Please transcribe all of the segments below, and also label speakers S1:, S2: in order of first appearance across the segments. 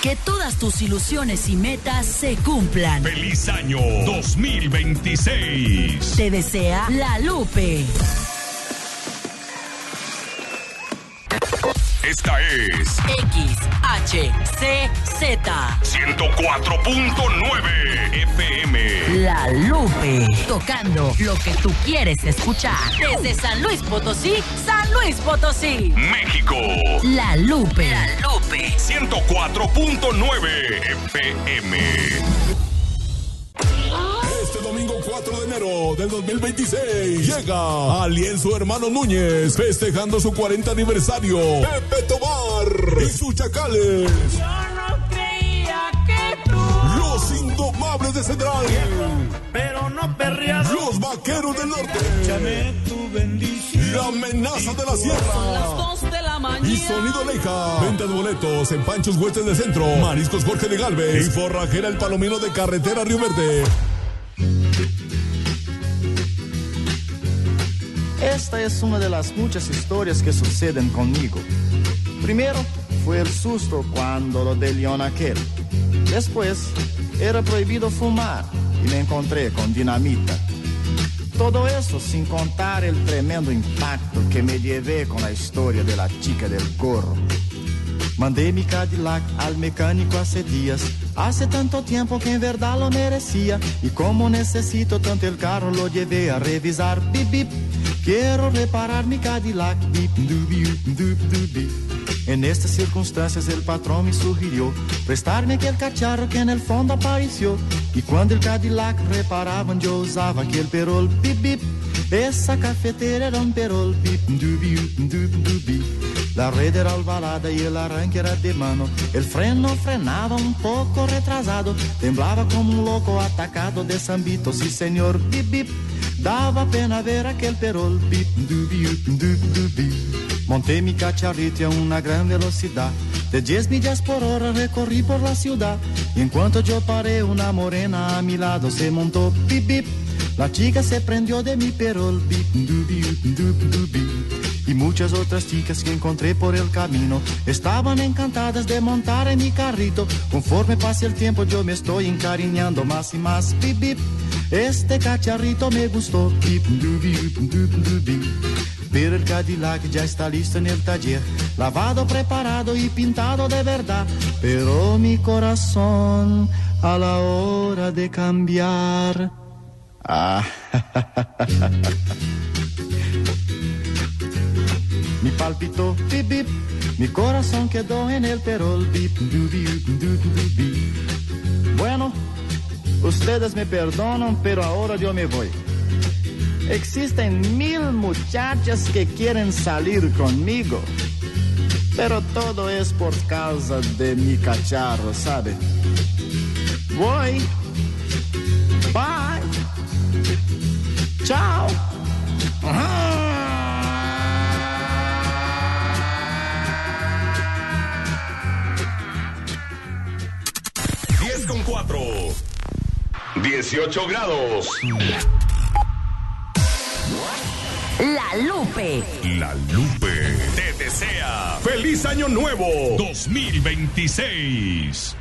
S1: Que todas tus ilusiones y metas se cumplan.
S2: ¡Feliz año 2026!
S1: Te desea La Lupe.
S2: Esta es
S1: XHCZ
S2: 104.9 FM.
S1: La Lupe. Tocando lo que tú quieres escuchar. Desde San Luis Potosí,
S2: México.
S1: La Lupe. La Lupe.
S2: 104.9 FM.
S3: Este domingo 4 de enero del 2026 llega Alienzo Hermano Núñez festejando su 40 aniversario. Pepe Tobar y sus Chacales.
S4: Yo no creía que tú,
S3: Los Indomables de Central.
S4: pero no perrías.
S3: Los Vaqueros del Norte.
S4: Échame tu bendición.
S3: La Amenaza de la
S1: Son las
S3: Sierra.
S1: 2 de la mañana.
S3: Y Sonido Leija. Ventas boletos en Panchos Huestes de Centro, Mariscos Jorge de Galvez y Forrajera El Palomino de Carretera Río Verde.
S5: Esta es una de las muchas historias que suceden conmigo. Primero fue el susto cuando lo de León aquel. Después era prohibido fumar y me encontré con dinamita. Todo eso sin contar el tremendo impacto que me llevé con la historia de la chica del gorro. Mandé mi Cadillac al mecánico hace días. Hace tanto tiempo que en verdad lo merecía. Y como necesito tanto el carro, lo llevé a revisar. Bip, bip. Quiero reparar mi Cadillac. Bip, dubi, dubi, dubi. En estas circunstancias el patrón me sugirió prestarme aquel cacharro que en el fondo apareció. Y cuando el Cadillac reparaban yo usaba aquel perol. Bip, bip. Esa cafetera era un perol. Bip, dubi, dubi, dubi. La red era ovalada y el arranque era de mano. El freno frenaba un poco retrasado. Temblaba como un loco atacado de Zambito. Sí señor, bip bip. Daba pena ver aquel perol. Bip dubi dubi dubi. Monté mi cacharrito a una gran velocidad. De 10 millas por hora recorrí por la ciudad. Y en cuanto yo paré, una morena a mi lado se montó. Bip bip. La chica se prendió de mi perol. Bip dubi dubi dubi. Y muchas otras chicas que encontré por el camino estaban encantadas de montar en mi carrito. Conforme pase el tiempo yo me estoy encariñando más y más. Bip, bip. Este cacharrito me gustó. Bip, dubi, dubi, dubi. Pero el Cadillac ya está listo en el taller, lavado, preparado y pintado de verdad. Pero mi corazón a la hora de cambiar, mi palpitó, bip, bip. Mi corazón quedó en el perol, bip, dubi, dubi, dubi. Bueno, ustedes me perdonan, pero ahora yo me voy. Existen 1000 muchachas que quieren salir conmigo, pero todo es por causa de mi cacharro, ¿sabe? Voy. Bye. Chao.
S2: 10:04. 18 grados.
S1: La Lupe.
S2: La Lupe te desea ¡Feliz Año Nuevo 2026!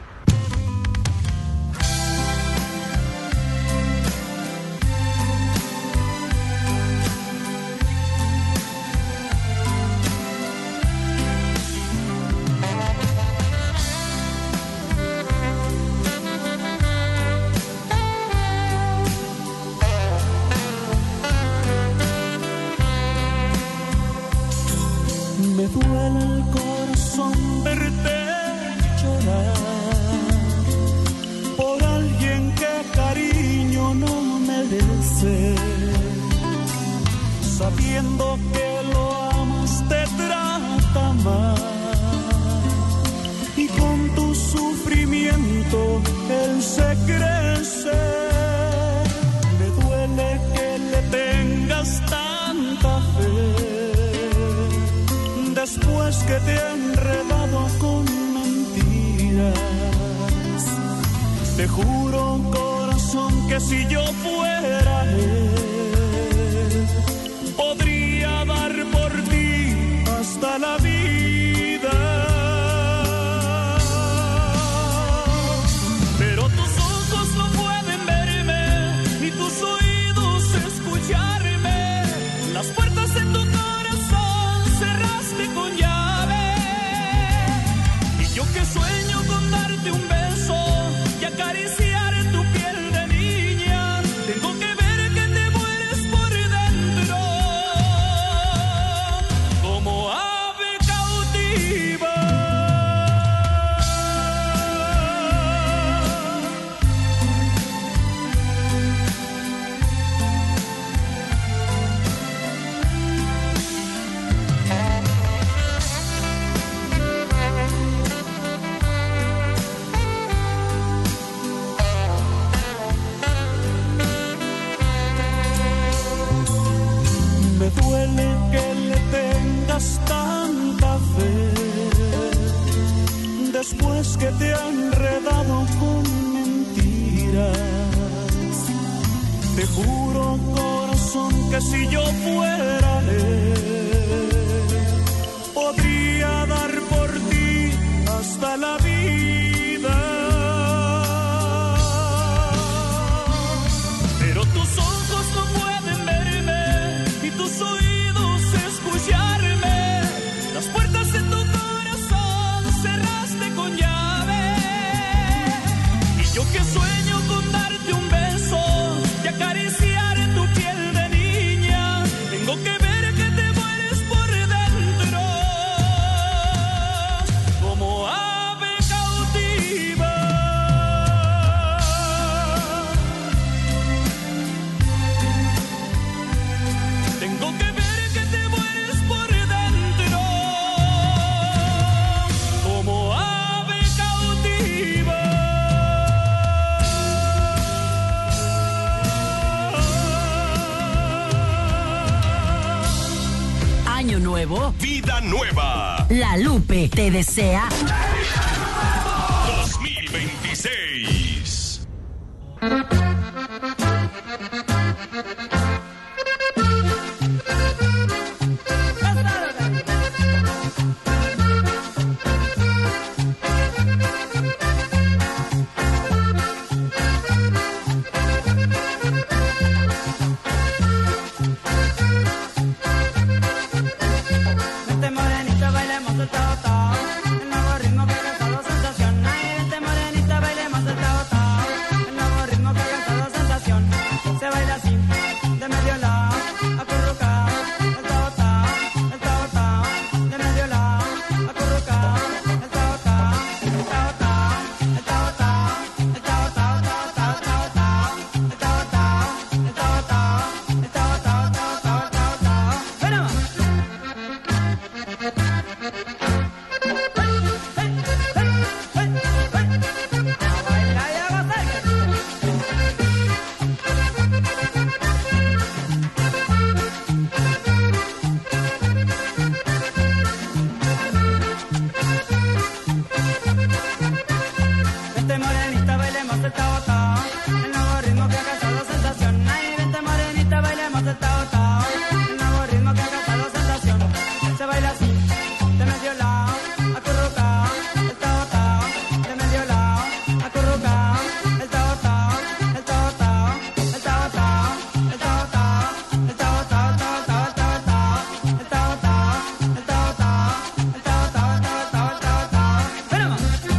S4: Me duele el corazón verte llorar por alguien que cariño no merece, sabiendo que lo amas te trata mal y con tu sufrimiento él se crece. Me duele que le tengas tanta fe después que te he enredado con mentiras. Te juro, corazón, que si yo fuera él, podría dar por ti hasta la vida. después que te han enredado con mentiras. Te juro, corazón, que si yo fuera él, podría dar por ti hasta la vida. Pero tus ojos no pueden verme y tus oídos escucharme. Las puertas de tu corazón cerraste con llave. Y yo que sueño con darte un beso y acariciar tu piel de niña, tengo que ver que te mueres por dentro como ave cautiva. Tengo que ver que te mueres por dentro como ave cautiva.
S1: Año nuevo,
S2: Vida nueva.
S1: La Lupe te desea
S2: 2026.
S6: Vente morenita, bailemos el tao tao, el nuevo ritmo que ha causado sensación. Ay, vente morenita, bailemos el tao tao, el nuevo ritmo que ha causado sensación. Se baila así, de medio lado, acurrucado, el tao tao, el tao tao, de medio lado, acurrucado, el tao tao, el tao tao, el tao tao, el tao tao, tao tao, tao tao, el tao tao, el tao tao, el tao tao, tao tao, tao tao. ¡Ven nomás! Vente morenita, bailemos el tao tao, el nuevo ritmo que ha causado sensación. Ay, vente morenita, bailemos el tao tao, el nuevo ritmo que ha causado sensación. Se baila así, de medio lado, acurrucado, el tao tao, de medio lado, acurrucado, el tao tao, el tao tao, el tao tao, el tao tao, el tao tao, tao tao, tao tao, el tao tao, el tao tao, el tao tao, tao tao, tao tao. ¡Ven nomás!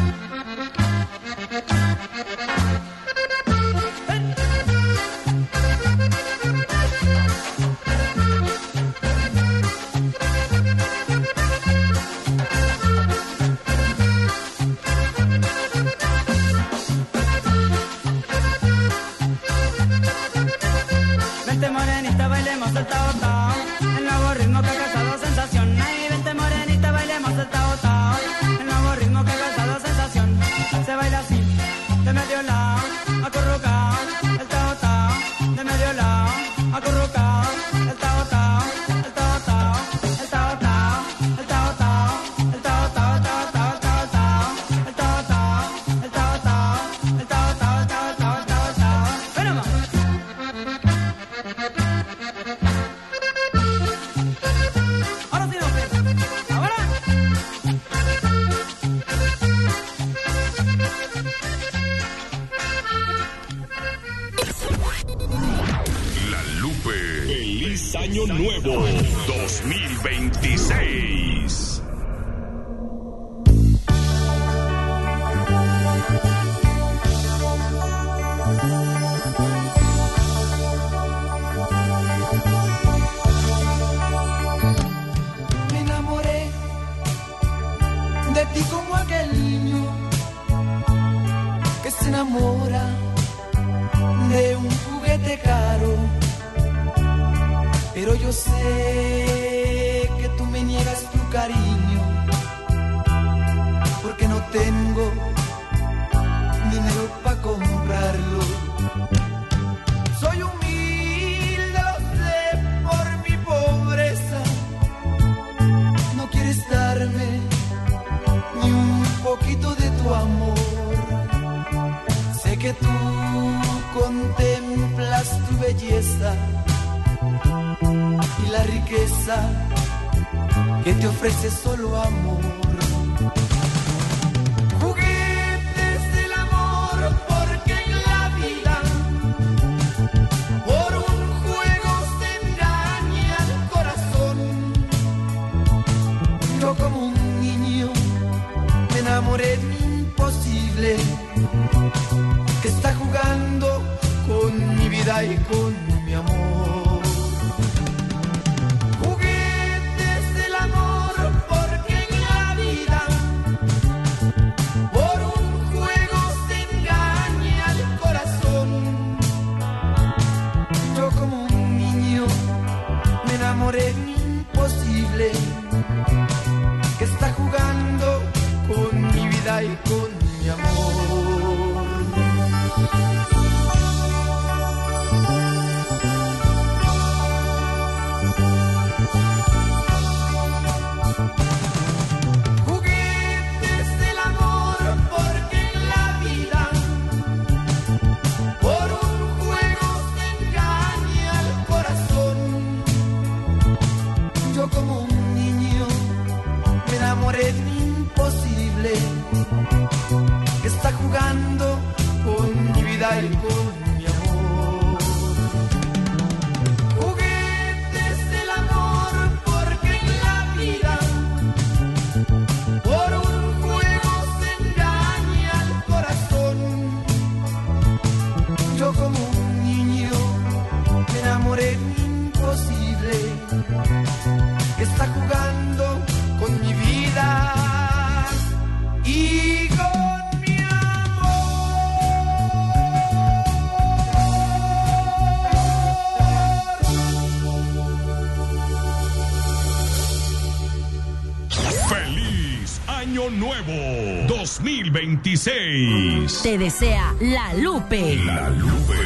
S6: Vente morenita, bailemos el tao tao, el nuevo ritmo que ha causado sensación. Ay, vente morenita, bailemos el tao tao, el nuevo ritmo que ha causado sensación. Se baila así, de medio lado, acurrucado, el tao tao, de medio lado, acurrucado, el tao tao, el tao tao, el tao tao, el tao tao, el tao tao, tao tao, tao tao, el tao tao, el tao tao, el tao tao, tao tao, tao tao. ¡Ven nomás! Ahora sí, ahora.
S2: La Lupe. Feliz año nuevo 2026.
S7: Me enamoré de ti como aquel niño que se enamora de un juguete caro. Pero yo sé que tú me niegas tu cariño, porque no tengo dinero para comprarlo. Soy humilde, lo sé, por mi pobreza. No quieres darme ni un poquito de que tú contemplas tu belleza y la riqueza que te ofrece solo amor. Juguetes del amor, porque en la vida por un juego se engaña el corazón. Yo como un niño me enamoré de un imposible que está jugando con mi vida y con mi amor. Juguetes del amor, porque en la vida por un juego se engaña el corazón. Yo como un niño me enamoré de un imposible que está jugando con mi vida y con mi amor. Juguetes del amor, porque en la vida por un juego se engaña el corazón. Yo como un niño me enamoré de un imposible que está jugando con mi vida y con mi amor. Juguetes del amor, porque en la vida por un juego se engaña el corazón. Yo como un niño me enamoré de un imposible que está jugando con mi vida y con mi
S2: amor. ¡Feliz Año Nuevo 2026!
S1: Te desea La Lupe.
S2: La Lupe.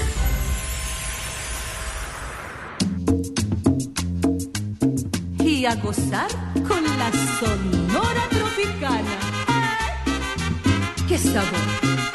S8: Y a gozar con la Sonora Tropicana. ¡Ay! ¡Qué sabor!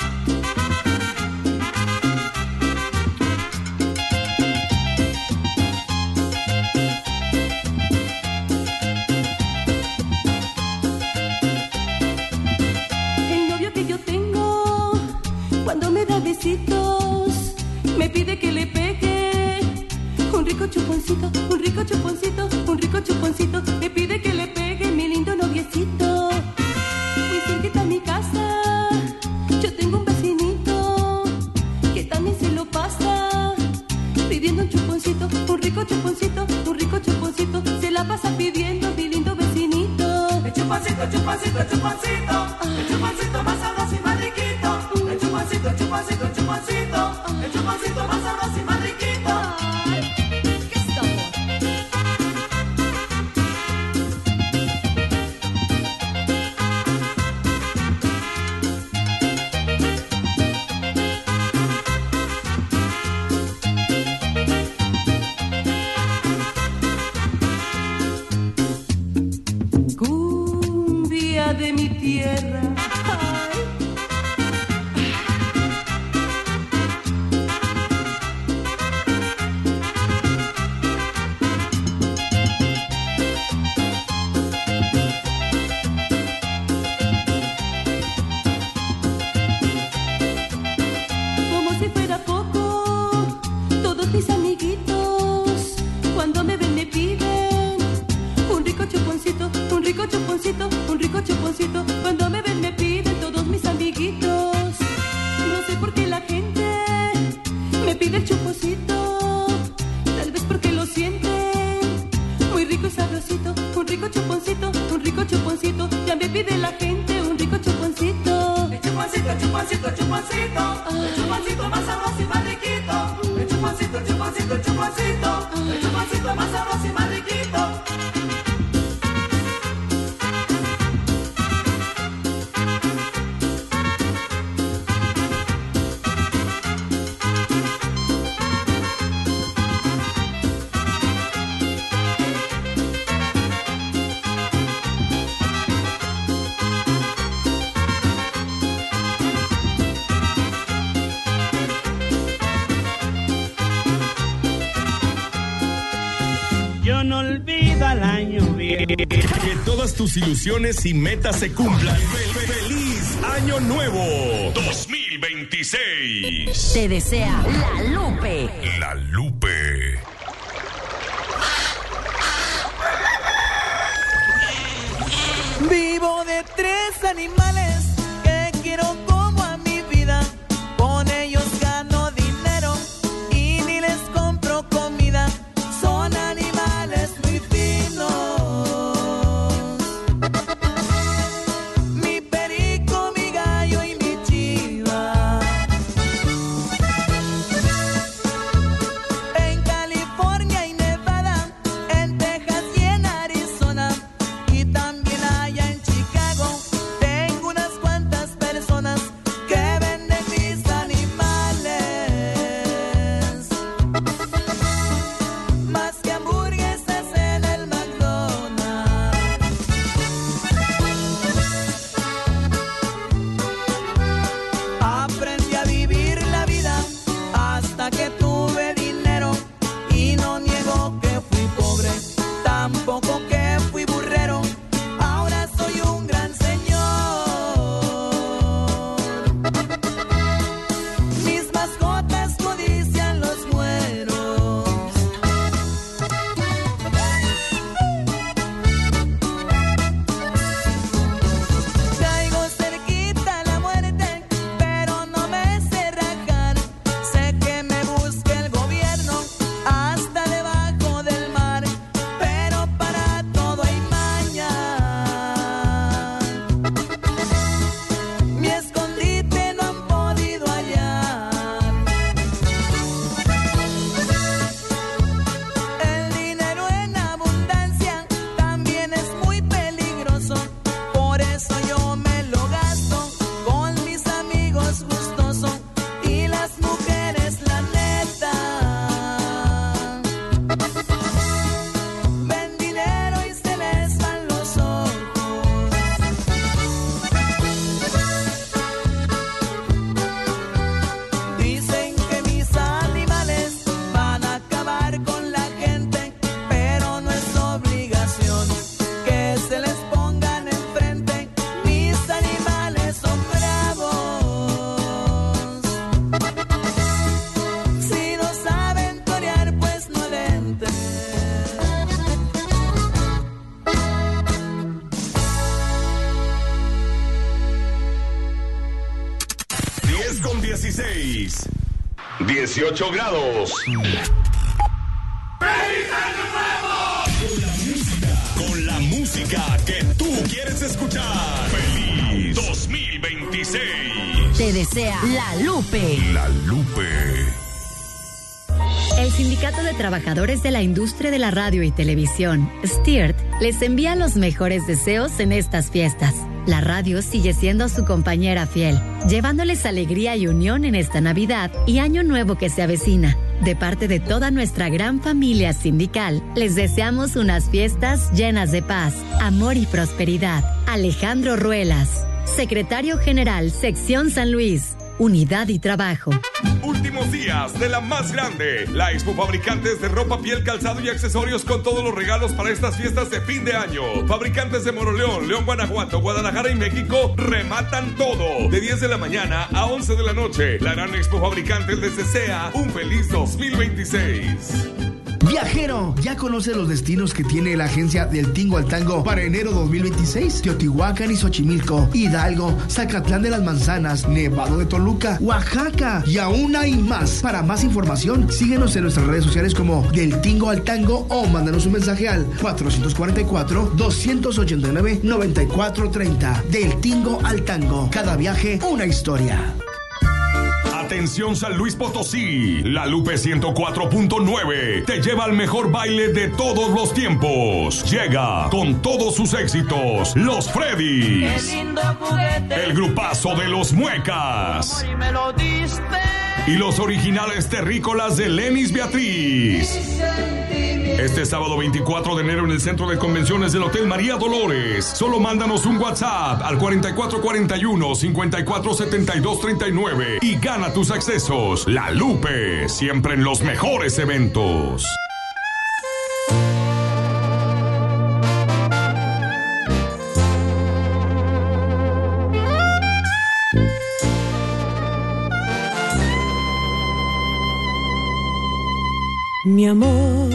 S8: El novio que yo tengo, cuando me da besitos, me pide que le pegue un rico chuponcito, un rico chuponcito, un rico chuponcito. Me pide que le pegue mi lindo noviecito. Muy cerquita a mi casa yo tengo un vecinito que también se lo pasa pidiendo un chuponcito, un rico chuponcito, un rico chuponcito. Se la pasa pidiendo mi lindo vecinito. El chuponcito, chuponcito, chuponcito, el chuponcito más sabroso y más riquito. El chuponcito, chuponcito, chuponcito, el chuponcito más sabroso y más riquito. De mi tierra. Ay. Como si fuera poco, todos mis amiguitos cuando me ven me piden un rico chuponcito, un rico chuponcito, un rico chuponcito. Cuando me ven me piden todos mis amiguitos. No sé por qué la gente me pide el chuponcito. Tal vez porque lo sienten muy rico y sabrosito. Un rico chuponcito, un rico chuponcito. Ya me pide la gente un rico chuponcito. El chuponcito, el chuponcito, el chuponcito. El chuponcito más sabroso y más riquito. El chuponcito, el chuponcito, el chuponcito. El chuponcito más sabroso y más riquito.
S4: olvido al año viejo.
S2: Que todas tus ilusiones y metas se cumplan. ¡Feliz Año Nuevo 2026!
S1: Te desea La Lupe.
S2: La Lupe.
S9: Vivo de 3 animales que quiero como a mi vida. Con ellos gano dinero y ni les compro comida. Son animales muy finos. Mi perico, mi gallo y mi chiva. En California y Nevada, en Texas y en Arizona, y también allá en Chicago, tengo unas cuantas personas que venden mis animales. Más que hamburguesas en el McDonald's. Aprendí a vivir la vida hasta que tuve dinero, y no niego que fui pobre, tampoco que fui burrero. Ahora soy un gran señor. Mis mascotas codician los güeros. Traigo cerquita la muerte, pero no me sé rajar. Sé que me busque el gobierno hasta debajo del mar, pero para todo hay maña. Mi escondite no han podido hallar. El dinero en abundancia también es muy peligroso, por eso yo me lo gasto con mis amigos gustoso y las mujeres la neta. Ven dinero y se les van los ojos. Dicen que mis animales van a acabar con la gente, pero no es obligación que se les pongan enfrente. Mis animales son bravos. Si no saben torear, pues no le entren.
S2: 10:16. 18 grados. Con la música que tú quieres escuchar. ¡Feliz 2026!
S1: Te desea La Lupe.
S2: La Lupe.
S10: El Sindicato de Trabajadores de la Industria de la Radio y Televisión, STIRT, les envía los mejores deseos en estas fiestas. La radio sigue siendo su compañera fiel, llevándoles alegría y unión en esta Navidad y Año Nuevo que se avecina. De parte de toda nuestra gran familia sindical, les deseamos unas fiestas llenas de paz, amor y prosperidad. Alejandro Ruelas, Secretario General, Sección San Luis. Unidad y trabajo.
S2: Últimos días de la más grande, la Expo Fabricantes de Ropa, Piel, Calzado y Accesorios, con todos los regalos para estas fiestas de fin de año. Fabricantes de Moroleón, León, Guanajuato, Guadalajara y México rematan todo. De 10 de la mañana a 11 de la noche. La gran Expo Fabricantes les desea un feliz 2026.
S11: Viajero, ¿ya conoce los destinos que tiene la agencia del Tingo al Tango para enero 2026? Teotihuacán y Xochimilco, Hidalgo, Zacatlán de las Manzanas, Nevado de Toluca, Oaxaca y aún hay más. Para más información, síguenos en nuestras redes sociales como Del Tingo al Tango o mándanos un mensaje al 444-289-9430. Del Tingo al Tango, cada viaje una historia.
S2: Atención San Luis Potosí, La Lupe 104.9 te lleva al mejor baile de todos los tiempos. Llega con todos sus éxitos, Los Freddys.
S9: Qué lindo juguete.
S2: El grupazo de Los Muecas.
S9: Y me lo diste.
S2: Y los originales terrícolas de Lenis Beatriz. Este sábado 24 de enero en el Centro de Convenciones del Hotel María Dolores. Solo mándanos un WhatsApp al 4441-547239 y gana tus accesos. La Lupe, siempre en los mejores eventos.
S8: Mi amor,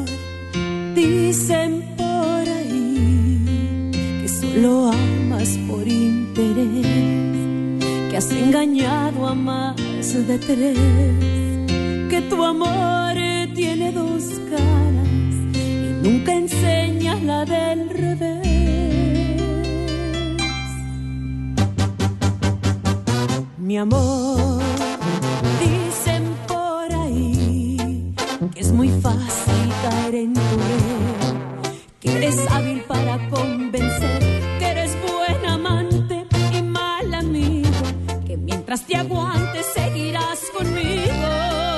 S8: dicen por ahí que solo amas por interés, que has engañado a más de tres, que tu amor tiene dos caras y nunca enseñas la del revés. Mi amor, dicen por ahí que es muy fácil caer en tu red, que eres hábil para convencer, que eres buen amante y mal amigo, que mientras te aguantes seguirás conmigo.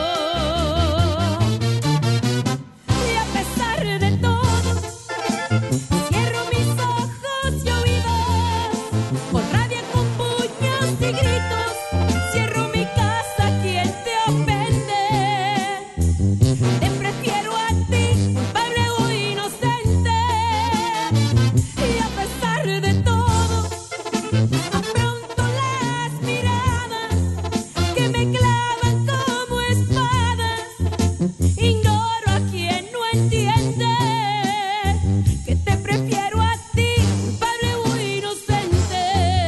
S8: Y a pesar de todo, cierro mis ojos y oídos, con rabia, con puños y gritos, cierro mi casa, ¿quién te ofende? Te prefiero a ti, culpable o inocente. Y a pesar de todo, afronto las miradas que me clavan como espadas. Ignoro a quien no entiende que te prefiero a ti, culpable o inocente.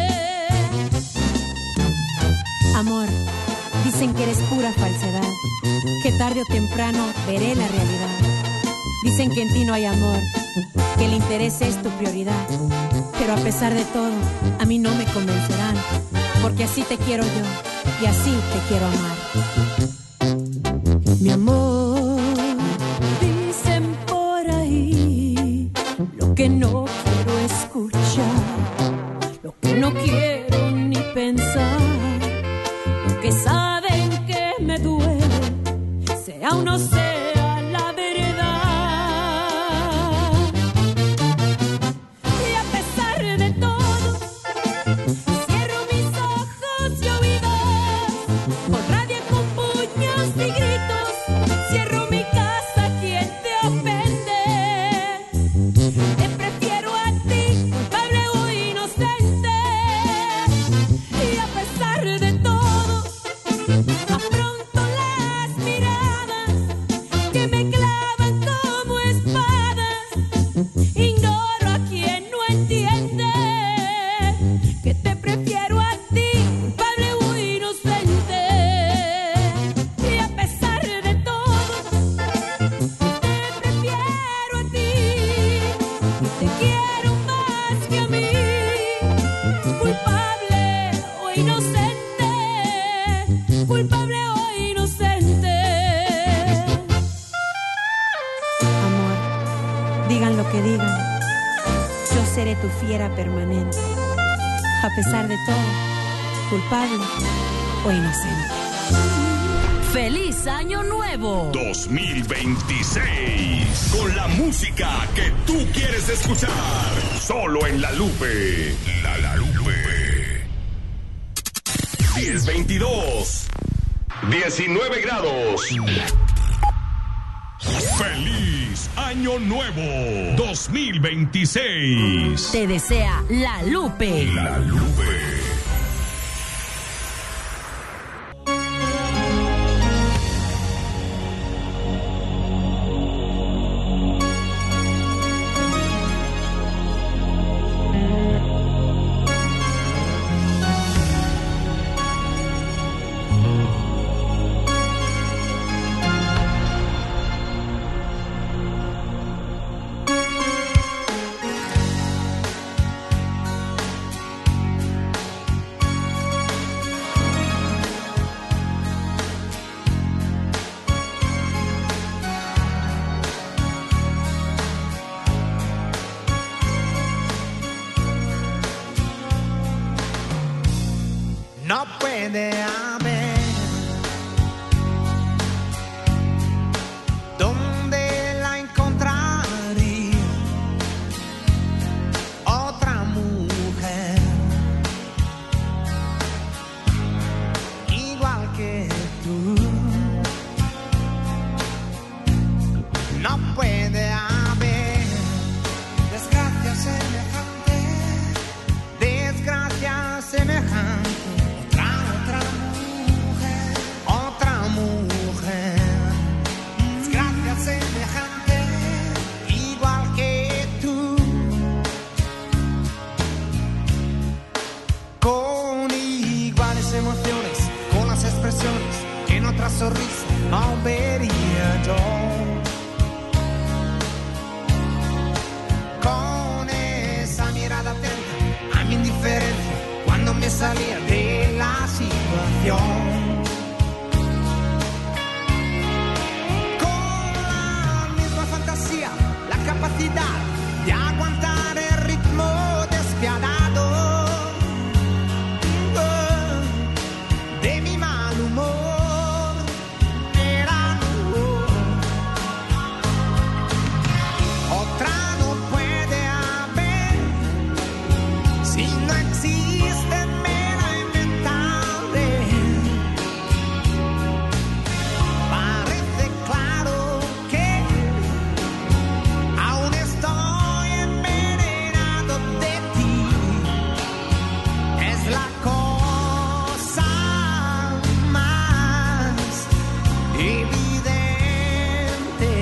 S8: Amor, dicen que eres pura falsedad, que tarde o temprano veré la realidad. Dicen que en ti no hay amor, que el interés es tu prioridad. Pero a pesar de todo, a mí no me convencerán, porque así te quiero yo y así te quiero amar. Mi amor, dicen por ahí lo que no quiero escuchar, lo que no quiero ni pensar, lo que saben que me duele, sea o no sea la verdad. Y a pesar de todo, cierro mis ojos y oídos, con rabia, con puños y gritos, cierro mi casa, ¿quién te ofende? Te prefiero a ti, culpable o inocente. Y a pesar de todo, afronto las miradas que me clavan como espadas. Ignoro a quien no entiende que te prefiero a ti, culpable o inocente. Y a pesar de todo, te prefiero a ti y te quiero más que a mí, culpable o inocente, culpable o inocente. Amor, digan lo que digan, yo seré tu fiera permanente, a pesar de todo, culpable o inocente.
S1: ¡Feliz Año Nuevo!
S2: 2026. Con la música que tú quieres escuchar. Solo en La Lupe. La Lupe. 10:22. 19 grados. ¡Feliz Año Nuevo 2026!
S1: Te desea La Lupe.
S2: La Lupe.
S7: No puede haber donde la encontraría otra mujer igual que tú. No puede haber desgracia semejante, desgracia semejante. Otra mujer, desgracia con iguales emociones, con las expresiones que en otra sonrisa aún vería yo. Con esa mirada atenta a mi indiferencia cuando me salía de la situación. Con la misma fantasía, la capacidad de aguantar el ritmo despiadado de mi mal humor. Era otra no puede haber si no existe mera inventable. Parece claro que aún estoy envenenado de ti. Es la cosa más evidente.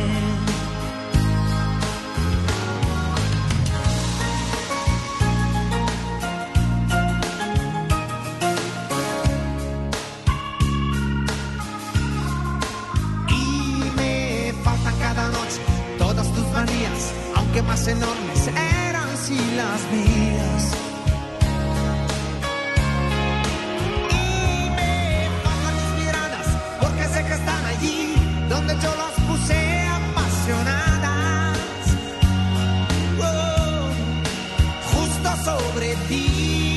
S7: Y me faltan cada noche todas tus manías, aunque más enormes eran si las mías. Y me faltan tus miradas, porque sé que están allí donde yo las puse apasionadas. Oh, justo sobre ti.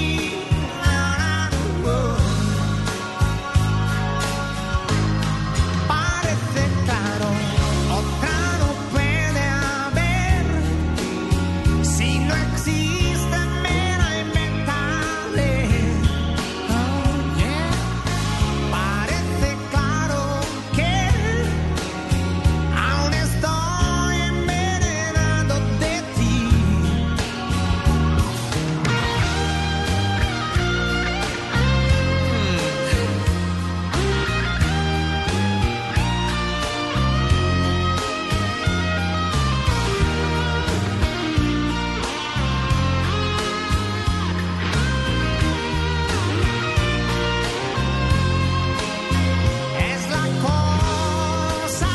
S7: Parece claro, otra no puede haber si no existe mera inventable. Oh, yeah. Parece claro que aún estoy envenenado de ti. Es la cosa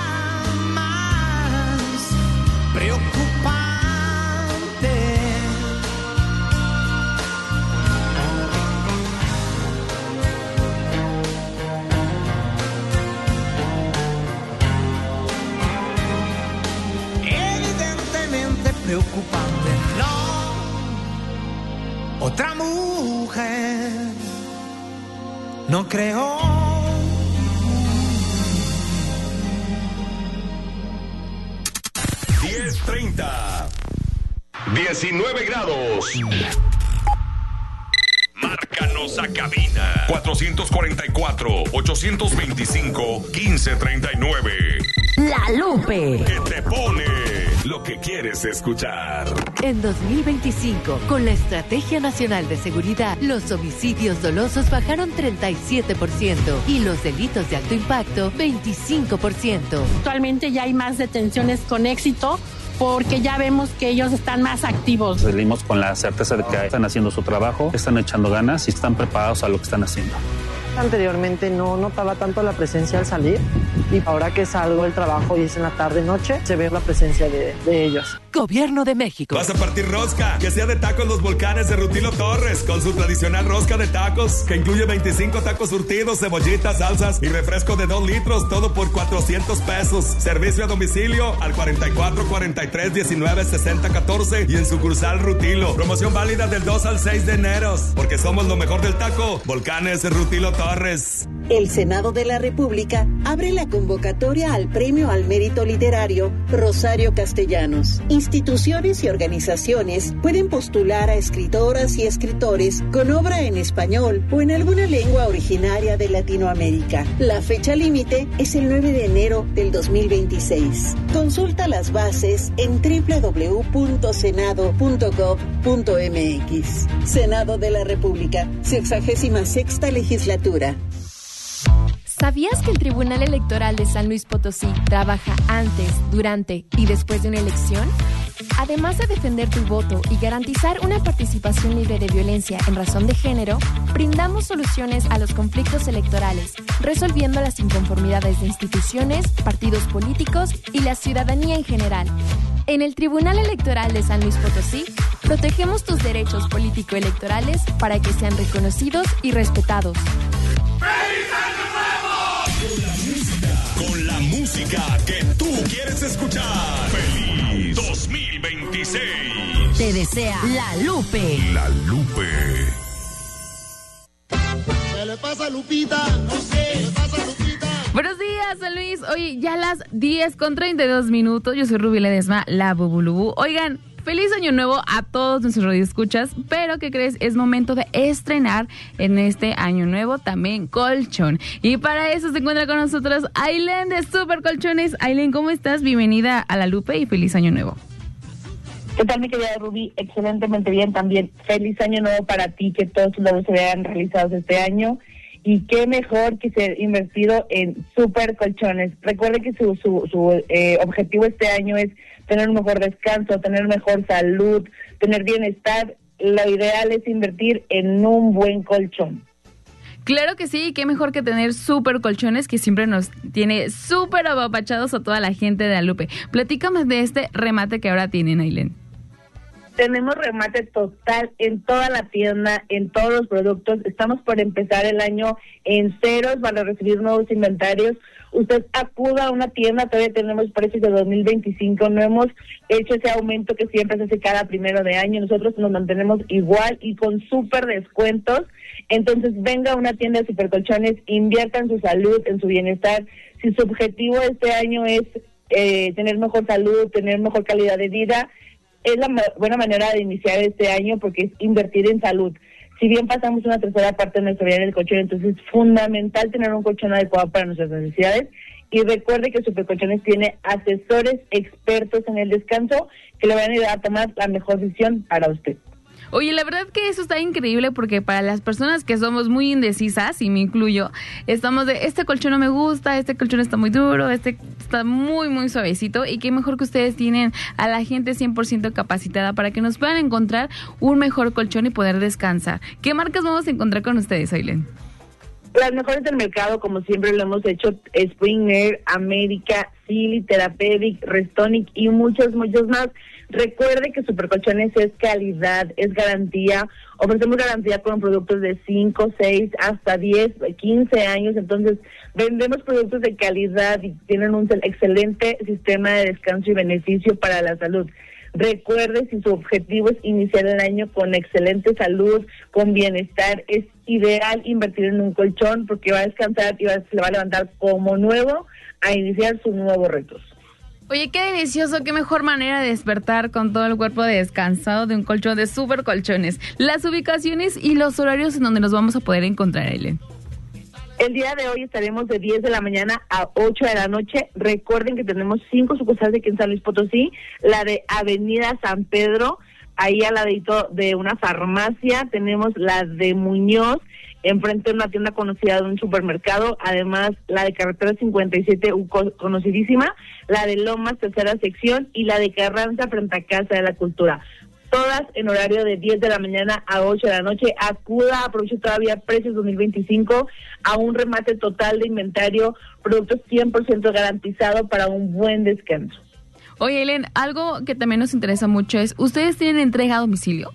S7: más preocupante. Evidentemente preocupante. No, otra mujer no creo.
S2: 10:30. 19 grados. Márcanos a cabina. 444-825-1539.
S1: La Lupe.
S2: Que te pone lo que quieres escuchar.
S12: En 2025, con la Estrategia Nacional de Seguridad, los homicidios dolosos bajaron 37% y los delitos de alto impacto 25%.
S13: Actualmente ya hay más detenciones con éxito porque ya vemos que ellos están más activos.
S14: Salimos con la certeza de que están haciendo su trabajo, están echando ganas y están preparados a lo que están haciendo.
S15: Anteriormente no notaba tanto la presencia al salir y ahora que salgo del trabajo y es en la tarde-noche, se ve la presencia de ellos.
S12: Gobierno de México.
S2: Vas a partir rosca, que sea de tacos Los Volcanes de Rutilo Torres, con su tradicional rosca de tacos, que incluye 25 tacos surtidos, cebollitas, salsas y refresco de 2 litros, todo por 400 pesos. Servicio a domicilio al 44-43-19-60-14 y en sucursal Rutilo. Promoción válida del 2 al 6 de enero, porque somos lo mejor del taco. Volcanes de Rutilo Torres.
S16: El Senado de la República abre la convocatoria al Premio al Mérito Literario Rosario Castellanos. Instituciones y organizaciones pueden postular a escritoras y escritores con obra en español o en alguna lengua originaria de Latinoamérica. La fecha límite es el 9 de enero del 2026. Consulta las bases en www.senado.gov.mx. Senado de la República, 66ª Legislatura.
S17: ¿Sabías que el Tribunal Electoral de San Luis Potosí trabaja antes, durante y después de una elección? Además de defender tu voto y garantizar una participación libre de violencia en razón de género, brindamos soluciones a los conflictos electorales, resolviendo las inconformidades de instituciones, partidos políticos y la ciudadanía en general. En el Tribunal Electoral de San Luis Potosí, protegemos tus derechos político-electorales para que sean reconocidos y respetados.
S2: ¡Feliz Año Nuevo! Con la música que tú quieres escuchar. ¡Feliz 2026!
S1: Te desea La Lupe.
S2: La Lupe.
S18: ¿Qué le pasa a Lupita? No sé, ¿qué le pasa a Lupita?
S19: Buenos días, San Luis. Oye, ya las 10:32. Yo soy Ruby Ledesma, la Bubulubu. Oigan, feliz año nuevo a todos nuestros radioescuchas, pero ¿qué crees? Es momento de estrenar en este año nuevo también colchón. Y para eso se encuentra con nosotros Ailén de Super Colchones. Ailén, ¿cómo estás? Bienvenida a La Lupe y feliz año nuevo.
S20: ¿Qué tal, mi querida Ruby? Excelentemente bien también. Feliz año nuevo para ti, que todos tus logros se vean realizados este año. Y qué mejor que ser invertido en Super Colchones. Recuerde que su objetivo este año es tener un mejor descanso, tener mejor salud, tener bienestar. Lo ideal es invertir en un buen colchón.
S19: Claro que sí, qué mejor que tener Super Colchones, que siempre nos tiene súper apapachados a toda la gente de La Lupe. Platícame de este remate que ahora tienen, Ailén.
S20: Tenemos remate total en toda la tienda, en todos los productos. Estamos por empezar el año en ceros para recibir nuevos inventarios. Usted acuda a una tienda, todavía tenemos precios de 2025. No hemos hecho ese aumento que siempre se hace cada primero de año. Nosotros nos mantenemos igual y con súper descuentos. Entonces venga a una tienda de Supercolchones, invierta en su salud, en su bienestar. Si su objetivo este año es tener mejor salud, tener mejor calidad de vida, es la buena manera de iniciar este año porque es invertir en salud. Si bien pasamos una tercera parte de nuestra vida en el colchón, entonces es fundamental tener un colchón adecuado para nuestras necesidades. Y recuerde que Supercolchones tiene asesores expertos en el descanso que le van a ayudar a tomar la mejor decisión para usted.
S19: Oye, la verdad que eso está increíble porque para las personas que somos muy indecisas, y me incluyo, estamos de, este colchón no me gusta, este colchón está muy duro, este está muy, muy suavecito, y qué mejor que ustedes tienen a la gente 100% capacitada para que nos puedan encontrar un mejor colchón y poder descansar. ¿Qué marcas vamos a encontrar con ustedes, Ailén?
S20: Las mejores del mercado, como siempre lo hemos hecho, Springer, América, Silly, Therapeutic, Restonic y muchos más. Recuerde que Supercolchones es calidad, es garantía. Ofrecemos garantía con productos de 5, 6, hasta 10, 15 años. Entonces, vendemos productos de calidad y tienen un excelente sistema de descanso y beneficio para la salud. Recuerde, si su objetivo es iniciar el año con excelente salud, con bienestar, es ideal invertir en un colchón porque va a descansar y se va a levantar como nuevo a iniciar sus nuevos retos.
S19: Oye, qué delicioso, qué mejor manera de despertar con todo el cuerpo descansado de un colchón de Super Colchones. Las ubicaciones y los horarios en donde nos vamos a poder encontrar, Ailén.
S20: El día de hoy estaremos de 10 de la mañana a 8 de la noche. Recuerden que tenemos 5 sucursales aquí en San Luis Potosí. La de Avenida San Pedro, ahí al ladito de una farmacia. Tenemos la de Muñoz, enfrente de una tienda conocida de un supermercado. Además, la de Carretera 57, conocidísima. La de Lomas, tercera sección. Y la de Carranza, frente a Casa de la Cultura. Todas en horario de 10 de la mañana a 8 de la noche. Acuda, aproveche todavía precios 2025 a un remate total de inventario, productos 100% garantizado para un buen descanso.
S19: Oye, Ailén, algo que también nos interesa mucho es, ¿ustedes tienen entrega a domicilio?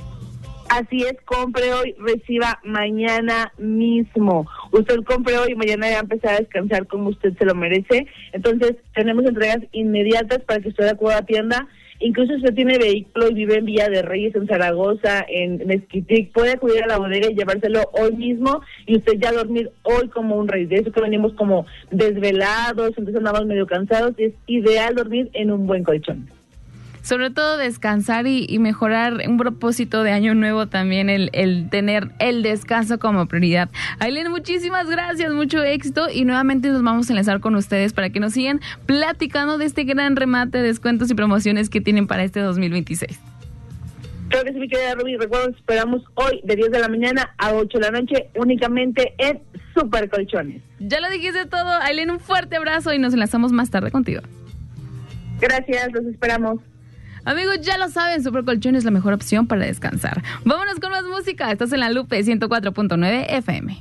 S20: Así es, compre hoy, reciba mañana mismo. Usted compre hoy y mañana va a empezar a descansar como usted se lo merece. Entonces, tenemos entregas inmediatas para que usted acuda a la tienda. Incluso si usted tiene vehículo y vive en Villa de Reyes, en Zaragoza, en Mezquitic, puede acudir a la bodega y llevárselo hoy mismo y usted ya dormir hoy como un rey. De eso que venimos como desvelados, entonces andamos medio cansados, y es ideal dormir en un buen colchón.
S19: Sobre todo descansar y mejorar un propósito de año nuevo también, el tener el descanso como prioridad. Ailén, muchísimas gracias, mucho éxito y nuevamente nos vamos a enlazar con ustedes para que nos sigan platicando de este gran remate, descuentos y promociones que tienen para este 2026.
S20: Creo que sí, mi querida Ruby. Recuerden, esperamos hoy de 10 de la mañana a 8 de la noche únicamente en Super Colchones.
S19: Ya lo dijiste todo, Ailén, un fuerte abrazo y nos enlazamos más tarde contigo.
S20: Gracias, los esperamos.
S19: Amigos, ya lo saben, Super Colchón es la mejor opción para descansar. Vámonos con más música. Estás en la Lupe 104.9 FM.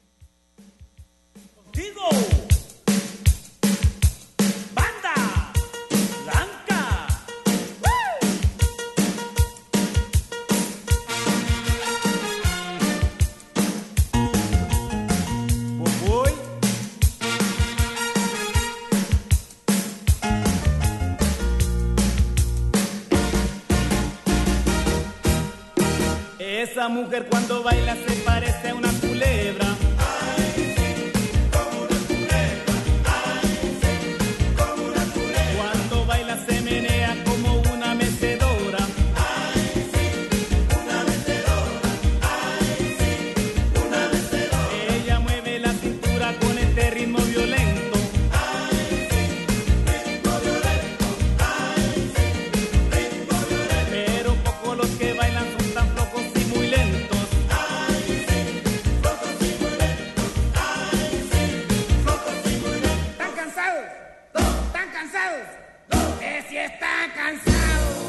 S4: Esa mujer cuando baila se parece a una culebra. Ay, sí, como una culebra. Ay, sí, como una culebra. Cuando baila se menea como una mecedora. Ay, sí, una mecedora. Ay, sí, una mecedora. Ella mueve la cintura con este ritmo violento. Ay, sí, ritmo violento. Ay, sí, ritmo violento. Pero poco los que bailan son tan flojos y muy lentos. Ay, sí, flojos y muy lentos. Ay, sí, flojos y muy lentos. ¿Están cansados? ¿Están cansados? Que si están cansados.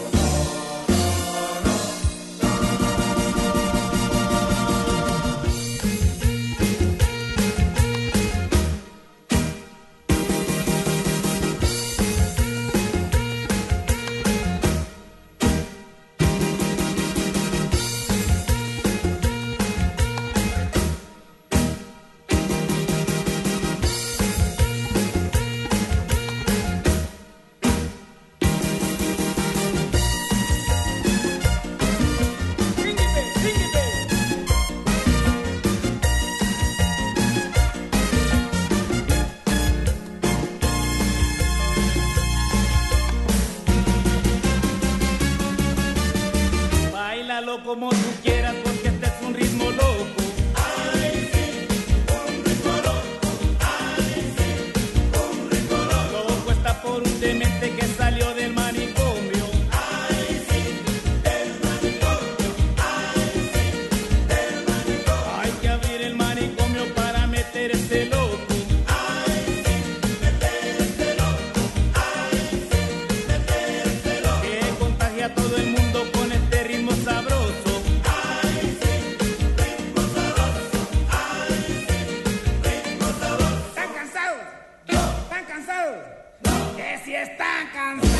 S4: Báilalo como tú quieras porque este es un ritmo loco. Ay, sí, un ritmo loco. Ay, sí, un ritmo loco. Loco está por un demente que salió del manicomio. Ay, sí, del manicomio. Ay, sí, del manicomio. Hay que abrir el manicomio para meter este loco. Ay, sí, meter este loco. Ay, sí, meter este loco. Que contagia a todo el mundo con este ritmo sabroso. Ay, sí, ritmo sabroso. Ay, sí, ritmo sabroso. ¿Están cansados? ¿Están cansados? Que si están cansados.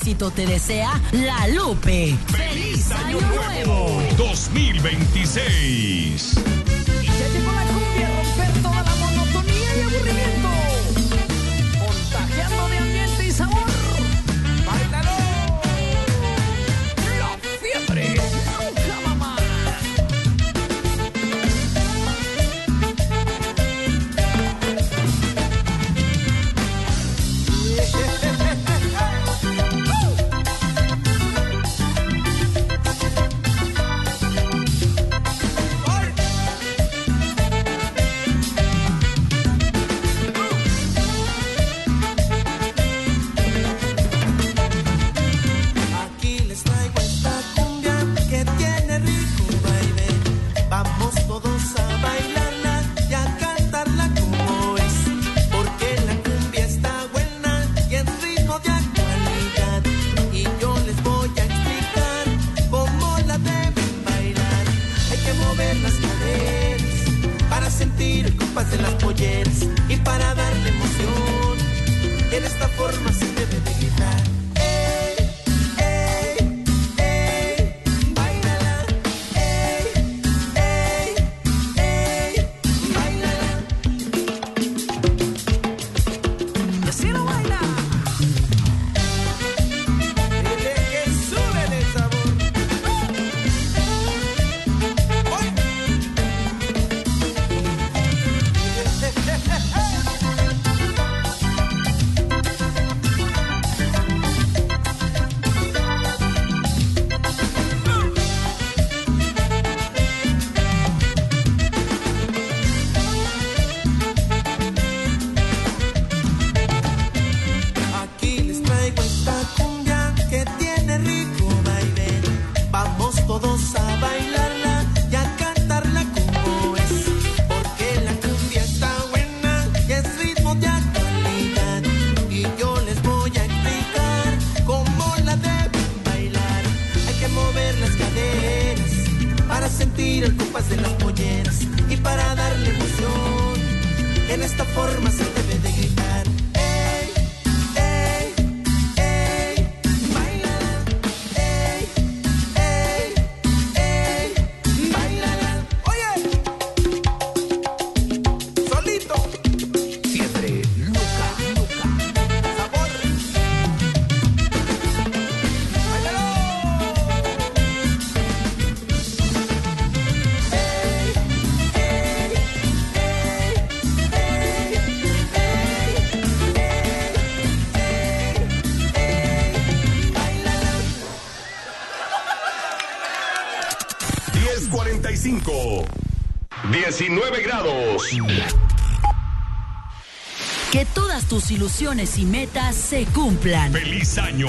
S1: éxito te desea La Lupe. ¡Feliz Año Nuevo!
S2: 2026.
S7: Y ya llegó la cumbia a romper toda la monotonía y aburrimiento. Contagiando de ambiente y sabor. ¡Báilalo! ¡La fiebre! ¡Nunca mamá!
S21: Aquí les traigo esta cumbia que tiene rico baile. Vamos todos a bailarla y a cantarla como es. Porque la cumbia está buena y en ritmo de actualidad. Y yo les voy a explicar cómo la deben bailar. Hay que mover las caderas para sentir el compás de las polleras y para darle emoción. En esta forma se debe de gritar. Aquí les traigo esta cumbia que tiene rico baile. Vamos todos a bailarla y a cantarla como es. Porque la cumbia está buena y es ritmo de actualidad. Y yo les voy a explicar cómo la deben bailar. Hay que mover las caderas para sentir el compás de las polleras y para darle emoción. En esta forma se debe de gritar.
S2: $10:45. 19 grados.
S1: Que todas tus ilusiones y metas se cumplan.
S2: ¡Feliz año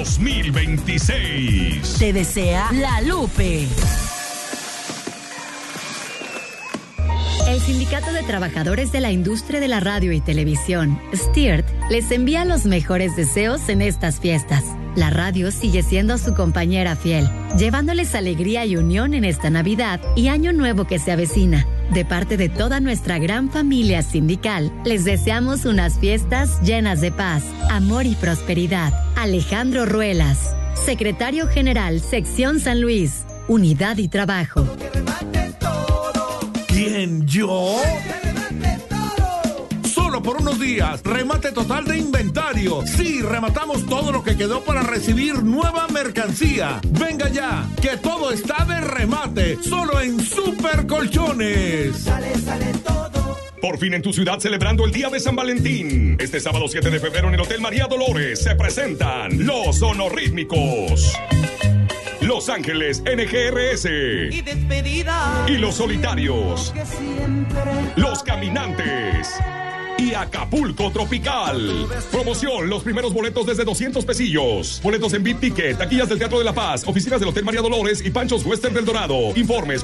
S2: 2026!
S1: Te desea La Lupe.
S10: El Sindicato de Trabajadores de la Industria de la Radio y Televisión, STIRT, les envía los mejores deseos en estas fiestas. La radio sigue siendo su compañera fiel, llevándoles alegría y unión en esta Navidad y Año Nuevo que se avecina. De parte de toda nuestra gran familia sindical, les deseamos unas fiestas llenas de paz, amor y prosperidad. Alejandro Ruelas, Secretario General, Sección San Luis, Unidad y Trabajo.
S11: ¿Quién, yo? Solo por unos días, remate total de inventario. Sí, rematamos todo lo que quedó para recibir nueva mercancía. Venga ya, que todo está de remate, solo en Super Colchones.
S21: Sale todo.
S2: Por fin en tu ciudad celebrando el Día de San Valentín. Este sábado 7 de febrero en el Hotel María Dolores se presentan los Sonorrítmicos, Los Ángeles NGRS
S7: Y despedida.
S2: y Los Solitarios,
S7: Que siempre.
S2: Los Caminantes y Acapulco Tropical. Promoción, los primeros boletos desde 200 pesillos. Boletos en VIP Ticket, taquillas del Teatro de la Paz, oficinas del Hotel María Dolores y Panchos Western del Dorado. Informes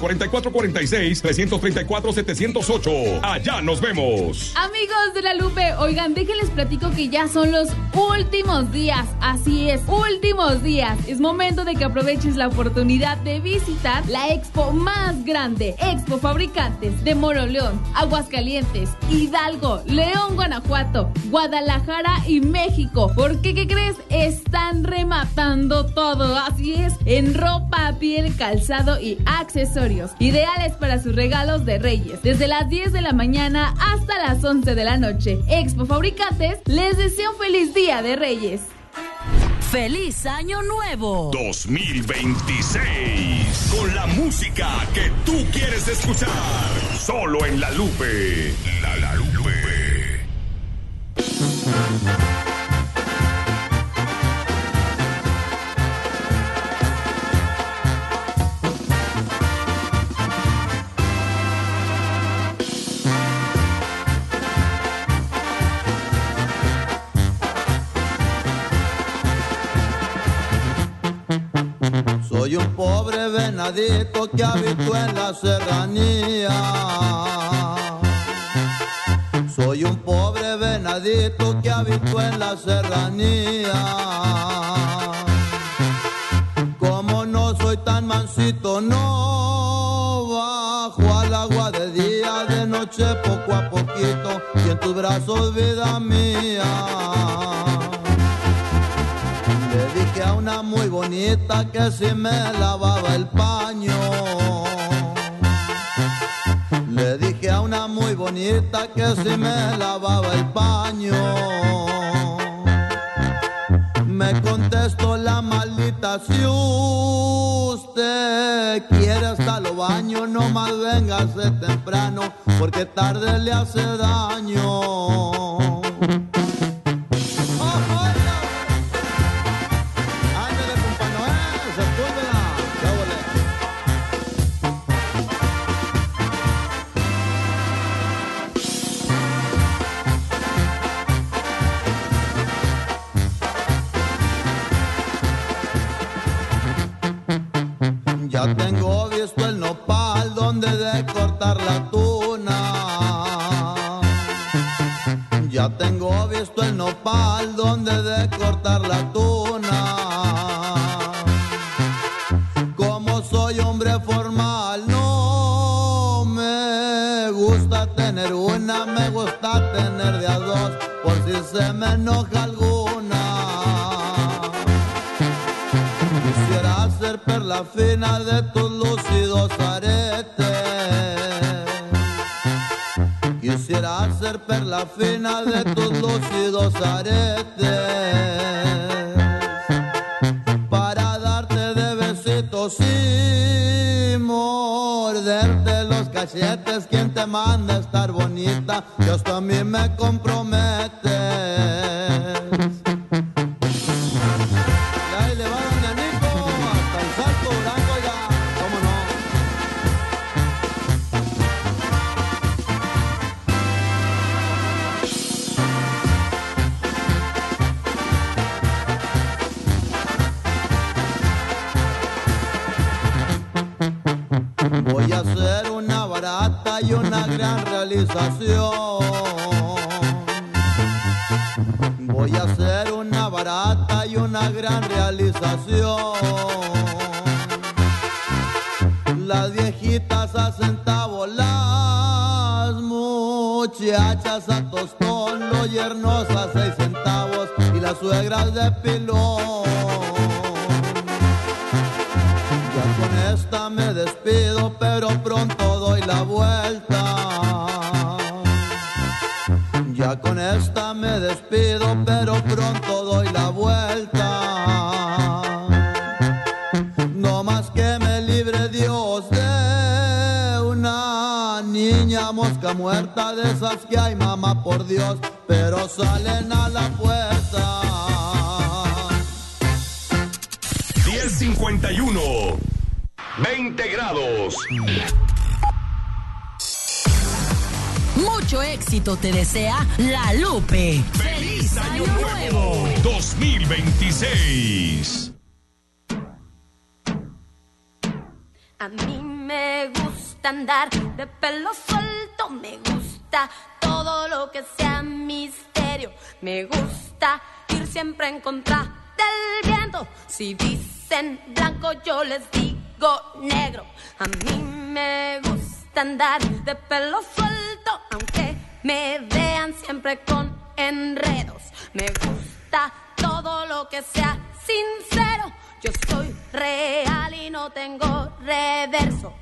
S2: 4446-334-708. Allá nos vemos.
S19: Amigos de La Lupe, oigan, déjenles platico que ya son los últimos días. Así es, últimos días. Es momento de que aproveches la oportunidad de visitar la expo más grande, Expo Fabricantes de Moroleón, Aguascalientes, Hidalgo, León, Guanajuato, Guadalajara y México. Porque, ¿qué crees? Están rematando todo. Así es, en ropa, piel, calzado y accesorios. Ideales para sus regalos de Reyes. Desde las 10 de la mañana hasta las 11 de la noche. Expo Fabricantes les desea un feliz día de Reyes.
S1: ¡Feliz Año Nuevo!
S2: 2026. Con la música que tú quieres escuchar. Solo en La Lupe. La Lupe.
S3: Soy un pobre venadito que habito en la serranía. Soy un pobre venadito que habito en la serranía. Como no soy tan mansito, no bajo al agua de día, de noche poco a poquito, y en tus brazos vida mía. Le dije a una muy bonita que si me lavaba el paño. Le dije a una muy bonita que si me lavaba el paño. Me contestó la maldita: si usted quiere hasta lo baño, no más véngase temprano, porque tarde le hace daño. Ya tengo visto el nopal donde de cortar la tuna. Ya tengo visto el nopal donde de cortar la tuna. Como soy hombre formal, no me gusta tener una, me gusta tener de a dos, por si se me enoja alguna. Quisiera ser perla fina de tus lúcidos aretes. Quisiera ser perla fina de tus lúcidos aretes. Para darte de besitos y morderte los cachetes. ¿Quién te manda a estar bonita? Que hasta a mí me comprometes. Voy a hacer una barata y una gran realización. Voy a hacer una barata y una gran realización. Las viejitas a centavo, las muchachas a tostón, los yernos a 6 centavos y las suegras de pilón. Ya con esta me despido, pero pronto doy la vuelta. Ya con esta me despido, pero pronto doy la vuelta. No más que me libre Dios de una niña mosca muerta, de esas que hay, mamá, por Dios, pero salen a la puerta.
S2: 10:51. 20 grados.
S1: Mucho éxito te desea La Lupe. ¡Feliz Año Nuevo!
S2: 2026.
S22: A mí me gusta andar de pelo suelto, me gusta todo lo que sea misterio, me gusta ir siempre en contra del viento. Si dicen blanco yo les digo negro. A mí me gusta andar de pelo suelto, aunque me vean siempre con enredos. Me gusta todo lo que sea sincero. Yo soy real y no tengo reverso.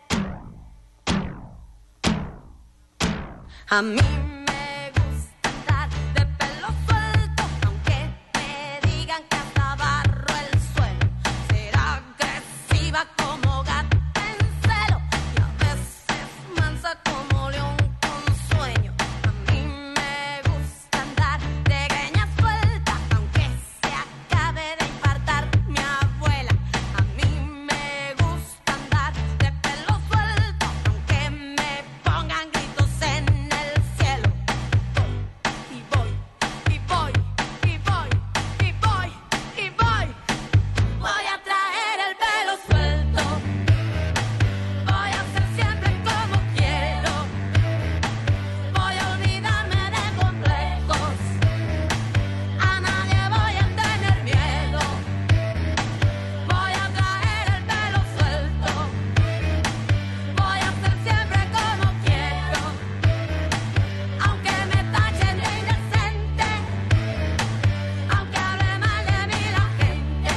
S22: A mí me gusta andar de pelo suelto, aunque me digan que hasta barro el suelo. Ser agresiva como gata en celo y a veces mansa como león con sueño. A mí me gusta andar de greña suelta, aunque se acabe de infartar mi abuela. A mí me gusta andar de pelo suelto, aunque me pongan gritos en el cielo. Y voy, y voy, y voy, y voy, y voy. Voy a traer el pelo suelto. Voy a ser siempre como quiero. Voy a olvidarme de complejos. A nadie voy a tener miedo. Voy a traer el pelo suelto. Voy a ser siempre como quiero. Aunque me tachen de indecente, aunque hable mal de mí la gente.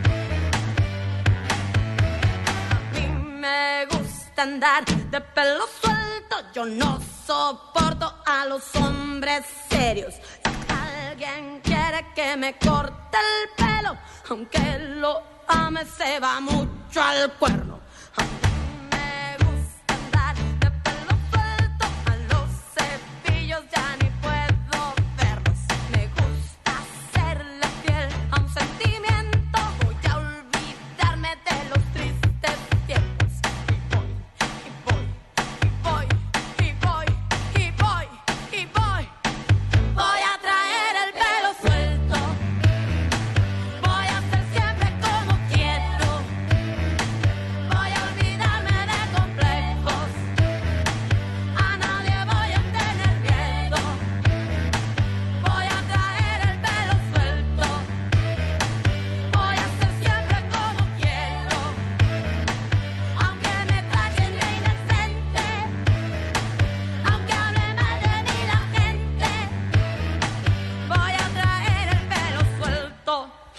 S22: A mí me gusta andar de pelo suelto. Yo no soporto a los hombres serios. Si alguien quiere que me corte el pelo, aunque lo ame, se va mucho al cuerno. A mí me gusta andar de pelo suelto. A los cepillos ya ni puedo verlos. Me gusta hacerle fiel a un sentimiento. Voy a olvidarme de los tristes tiempos. Y voy, y voy, y voy, y voy, y voy. Voy a traer el pelo suelto. Voy a ser siempre como quiero. Voy a olvidarme de complejos. A nadie voy a tener miedo. Voy a traer el pelo suelto. Voy a ser siempre como quiero. Aunque me tachen de inocente, aunque hable mal de mí la gente. Voy a traer el pelo suelto.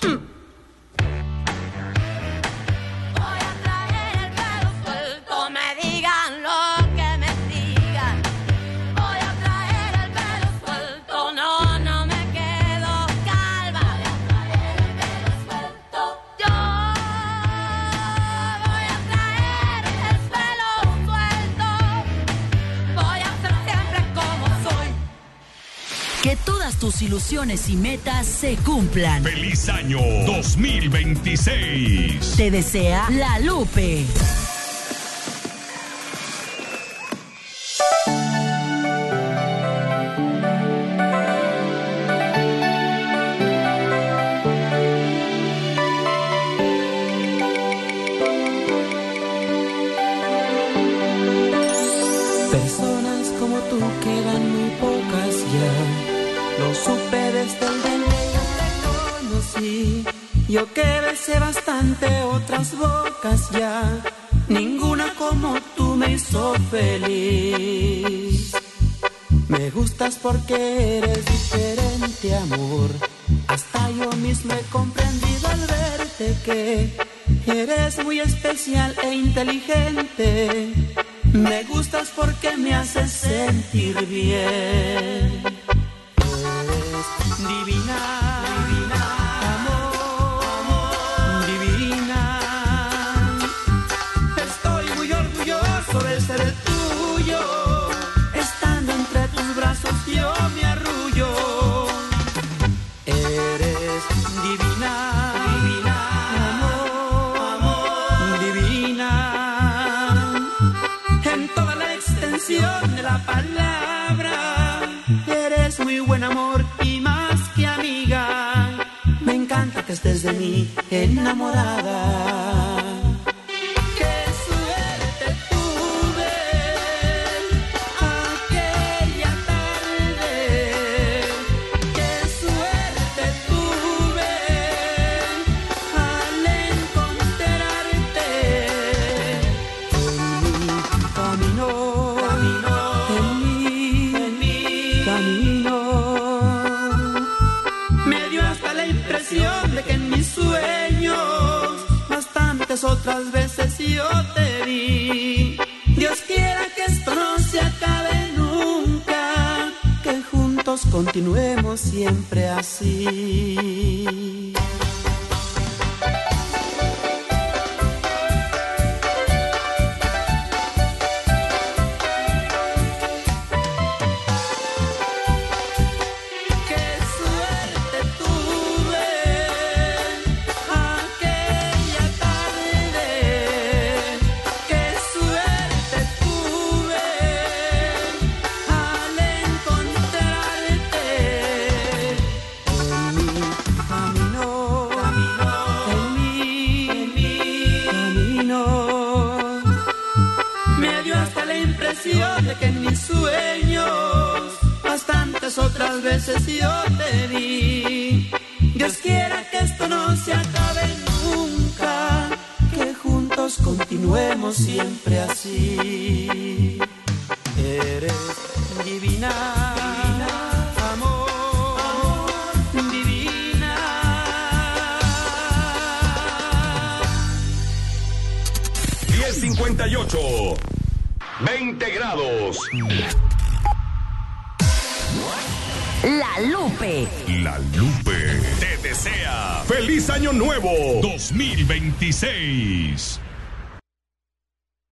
S22: Voy a traer el pelo suelto. Me digan lo que me digan. Voy a traer el pelo suelto. No, no me quedo calva. Voy a traer el pelo suelto. Yo voy a traer el pelo suelto. Voy a ser siempre como soy.
S1: Que todas tus ilusiones y metas se cumplan.
S2: ¡Feliz año 2026!
S1: Te desea La Lupe.
S7: Personas como tú quedan muy pocas ya. Lo supe desde el día que te conocí. Yo que besé bastante otras bocas ya. Ninguna como tú me hizo feliz. Me gustas porque eres diferente, amor. Hasta yo mismo he comprendido al verte que eres muy especial e inteligente. Me gustas porque me haces sentir bien. Eres divina, divina, amor, divina. Estoy muy orgulloso de ser tuyo. Estando entre tus brazos yo me arrullo. Eres divina, divina, amor, divina. En toda la extensión de la palabra, eres muy buen amor y más que amiga. Me encanta que estés de mí enamorada. Qué suerte tuve aquella tarde. Qué suerte tuve al encontrarte. En mi camino, en mi yo te vi. Dios quiera que esto no se acabe nunca, que juntos continuemos siempre así. De que en mis sueños bastantes otras veces yo te vi. Dios quiera que esto no se acabe nunca, que juntos continuemos siempre así. Eres divina, amor, divina.
S2: 10:58. 20 grados.
S1: La Lupe.
S2: La Lupe te desea ¡Feliz Año Nuevo 2026!